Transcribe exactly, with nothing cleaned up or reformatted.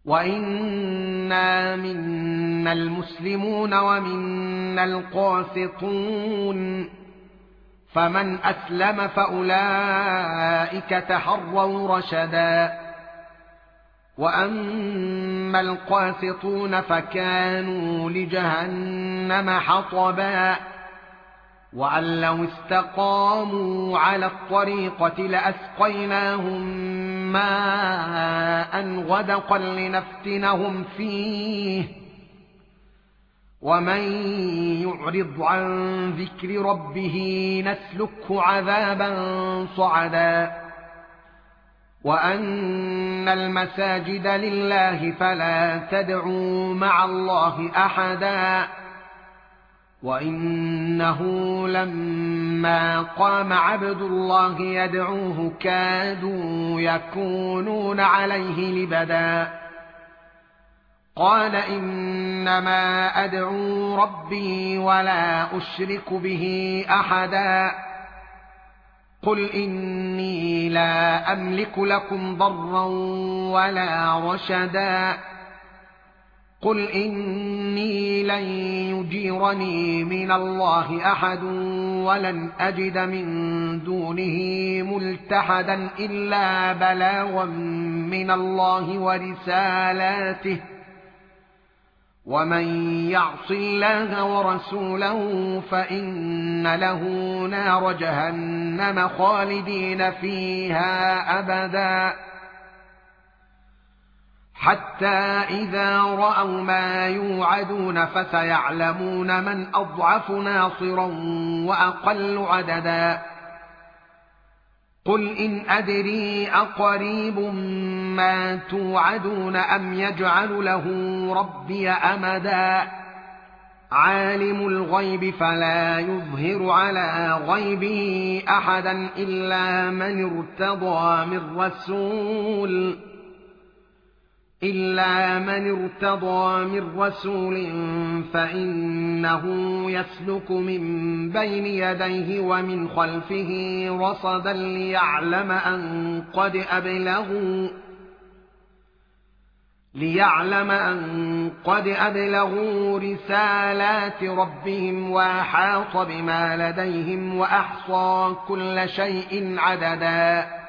وَإِنَّا مِنَّا الْمُسْلِمُونَ وَمِنَّا الْقَاسِطُونَ فَمَنْ أَسْلَمَ فَأُولَئِكَ تَحَرَّوْا رَشَدًا وَأَمَّا الْقَاسِطُونَ فَكَانُوا لِجَهَنَّمَ حَطَبًا وَأَن لَّوْ اسْتَقَامُوا عَلَى الطَّرِيقَةِ لَأَسْقَيْنَاهُم مَّاءً غَدَقًا لِّنَفْتِنَهُمْ فِيهِ وَمَن يُعْرِضْ عَن ذِكْرِ رَبِّهِ نَسْلُكْهُ عَذَابًا صَعَدًا وَأَنَّ الْمَسَاجِدَ لِلَّهِ فَلَا تَدْعُوا مَعَ اللَّهِ أَحَدًا وَإِنَّهُ لَمَّا قَامَ عَبْدُ اللَّهِ يَدْعُوهُ كَادُوا يَكُونُونَ عَلَيْهِ لِبَدًا قَالَ إِنَّمَا أَدْعُو رَبِّي وَلَا أُشْرِكُ بِهِ أَحَدًا قُلْ إِنِّي لَا أَمْلِكُ لَكُمْ ضَرًّا وَلَا رَشَدًا قُلْ إِنِّي لَن يُجِيرَنِي مِنَ اللَّهِ أَحَدٌ وَلَنْ أَجِدَ مِن دُونِهِ مُلْتَحَدًا إِلَّا بَلَاغًا مِنَ اللَّهِ وَرِسَالَاتِهِ وَمَن يَعْصِ اللَّهَ وَرَسُولَهُ فَإِنَّ لَهُ نَارَ جَهَنَّمَ خَالِدِينَ فِيهَا أَبَدًا حَتَّى إِذَا رَأَوْا مَا يُوعَدُونَ فَسَيَعْلَمُونَ مَنْ أَضْعَفُ نَاصِرًا وَأَقَلُّ عَدَدًا قُلْ إِنْ أَدْرِي أَقَرِيبٌ مَا تُوعَدُونَ أَمْ يَجْعَلُ لَهُ رَبِّي أَمَدًا عَالِمُ الْغَيْبِ فَلَا يُظْهِرُ عَلَى غَيْبِهِ أَحَدًا إِلَّا مَنِ ارْتَضَىٰ مِن رَّسُولٍ إِلَّا مَنِ ارْتَضَىٰ مِن رَّسُولٍ فَإِنَّهُ يَسْلُكُ مِن بَيْنِ يَدَيْهِ وَمِنْ خَلْفِهِ رَصَدًا لِّيَعْلَمَ أَن قَدْ أَبْلَغُوا لِيَعْلَمَ أَن قَدْ أَبْلَغُوا رِسَالَاتِ رَبِّهِمْ وَأَحَاطَ بِمَا لَدَيْهِمْ وَأَحْصَىٰ كُلَّ شَيْءٍ عَدَدًا